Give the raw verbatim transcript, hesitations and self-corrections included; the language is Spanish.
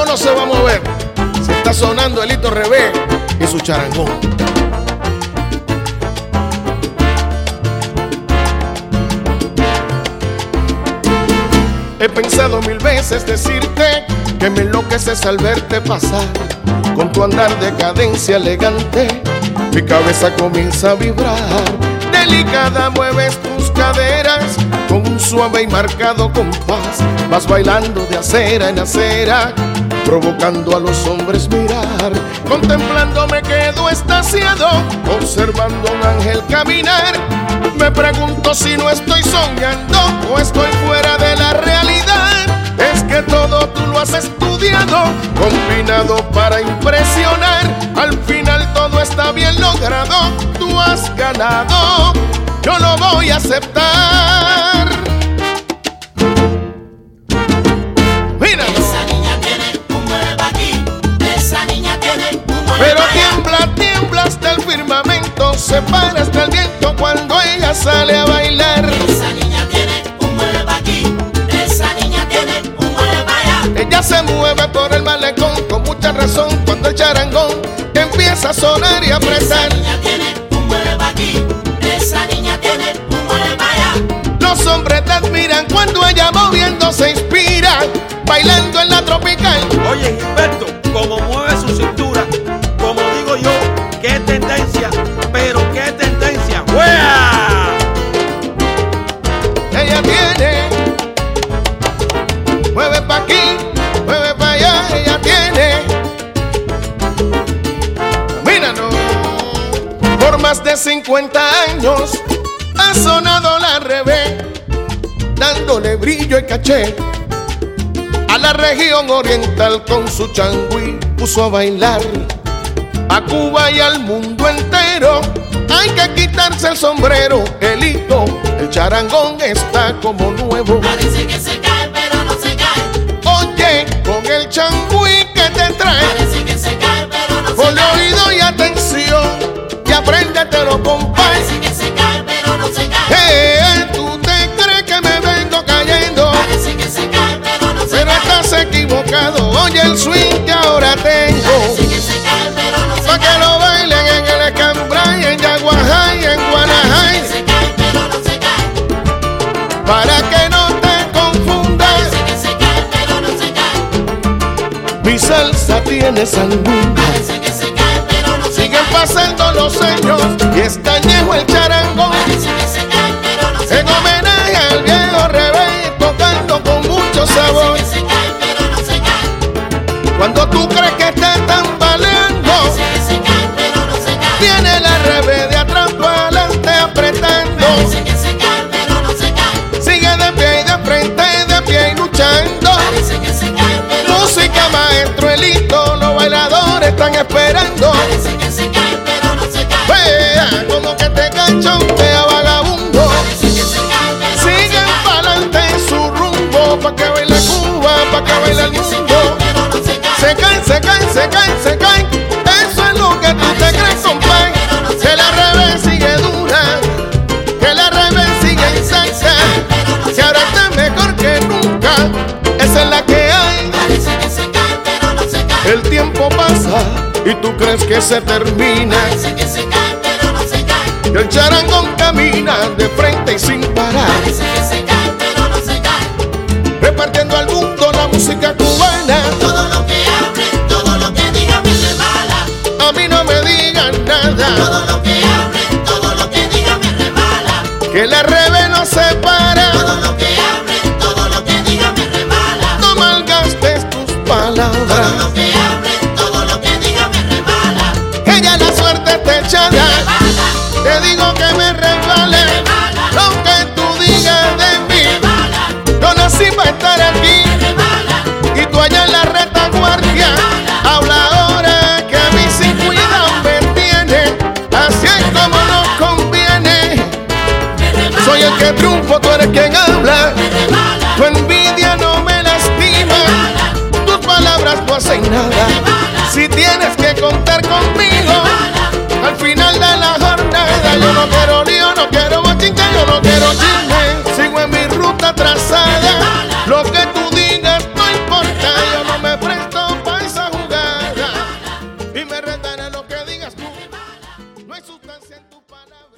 no se va a mover. Se está sonando Elito Rebé y su charangón. He pensado mil veces decirte que me enloqueces al verte pasar. Con tu andar de cadencia elegante, mi cabeza comienza a vibrar. Delicada mueves tus caderas con un suave y marcado compás. Vas bailando de acera en acera, provocando a los hombres mirar. Contemplando me quedo extasiado, observando a un ángel caminar. Me pregunto si no estoy soñando o estoy fuera de la realidad. Es que todo tú lo has estudiado, combinado para impresionar. Al final todo está bien logrado, tú has ganado, yo lo voy a aceptar. Mira, esa niña tiene un mueve aquí, esa niña tiene un mueve pero allá. tiembla, tiembla hasta el firmamento, se para hasta el viento cuando ella sale a bailar. Esa niña tiene un mueve aquí, esa niña tiene un mueve allá. Ella se mueve por el malecón con mucha razón cuando el charangón empieza a sonar y a Esa apretar. niña tiene un mueve aquí, esa niña tiene un mueve allá. Los hombres te admiran cuando ella moviendo se inspira, bailando en la tropical. Oye, Gilberto, como mueve su cintura, como digo yo, qué tendencia, pero qué tendencia. ¡Wea! Ella tiene, mueve pa' aquí, mueve pa' allá, ella tiene. Míralo, por más de cincuenta años ha sonado la Rebé, dándole brillo y caché a la región oriental. Con su changüí puso a bailar a Cuba y al mundo entero. Hay que quitarse el sombrero, Elito, el charangón está como nuevo. Parece que se cae, pero no se cae. Oye, con el changüí que te trae, Parece que se cae, pero no se ponle cae. oído y atención, y apréndetelo, compadre. Parece que se cae, pero no se cae. Eh, tú te crees que me vengo cayendo, Parece que se cae, pero no se pero cae. estás equivocado. Oye el swing que ahora tengo, Parece que se cae, pero no se pa' que cae. lo bailen en el Escambray, en Yaguajay, en Parece Guanajay, que se cae, pero no se cae. para que no te confundas. Parece que se cae, pero no se cae. Mi salsa tiene sangüín. Parece que se cae, pero no se Siguen cae. pasando los años y está añejo el charangón. Parece que se cae, pero no se En cae. homenaje al viejo Rebé, tocando con mucho sabor. Parece que se cae, pero no se cae. Cuando tú crees que te están baleando, Parece que se cae, pero no se cae. viene la Rebé de atrás para adelante apretando. Parece que se cae, pero no se cae. Sigue de pie y de frente, de pie y luchando. Parece que se cae, pero no se Música, cae. maestro Elito, los bailadores están esperando. Parece que se cae, pero no se cae. Vea como que te cachontea vagabundo. Parece que se cae, pero no se Siguen cae. pa'lante en su rumbo, pa' que baile Cuba, pa' que baile el Parece que se mundo. cae, pero no se cae. Se caen, se caen, se caen, se caen. Eso es lo que tú te crees, compadre. Que la Rebé sigue dura, que la Rebé sigue en salsa, que ahora está mejor que nunca. Esa es la que hay. Parece que se cae, pero no se cae. El tiempo pasa y tú crees que se termina. Parece que se cae, pero no se cae. Y el charangón camina de frente y sin parar, Parece que se cae, pero no se cae. repartiendo al mundo la música cubana. Todo lo que hablen, todo lo que digan me resbala. A mí no me digan nada, Todo lo que hablen, todo lo que digan me resbala. que la Rebé no se para. Todo lo que hablen, todo lo que digan me resbala. No malgastes tus Todo palabras. lo que hablen, todo lo que digan me resbala. Ella la suerte te echará. Resbala, Te digo que me resbale lo que tú digas de mí. resbala, Yo nací para estar aquí resbala. y tú allá en la retaguardia. Habla ahora que a mí sin cuidado me tiene. Así es como nos conviene. Soy el que triunfo, tú eres quien habla. Tu envidia no me lastima, tus palabras no hacen nada. Si tienes que contar conmigo al final de la jornada, yo no quiero lío, no quiero bochinche, yo no quiero chisme. Sigo en mi ruta trazada, lo que tú digas no importa, yo no me presto. tu palabra